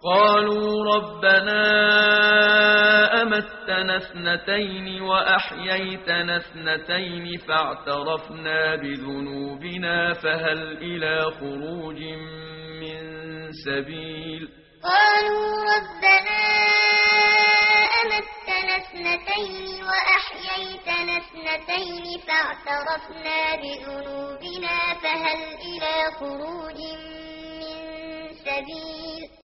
قالوا ربنا أمتنا اثنتين وأحييتنا اثنتين فاعترفنا بذنوبنا فهل إلى خروج من سبيل قالوا ربنا أمتنا اثنتين وأحييتنا اثنتين فاعترفنا بذنوبنا فهل إلى خروج من سبيل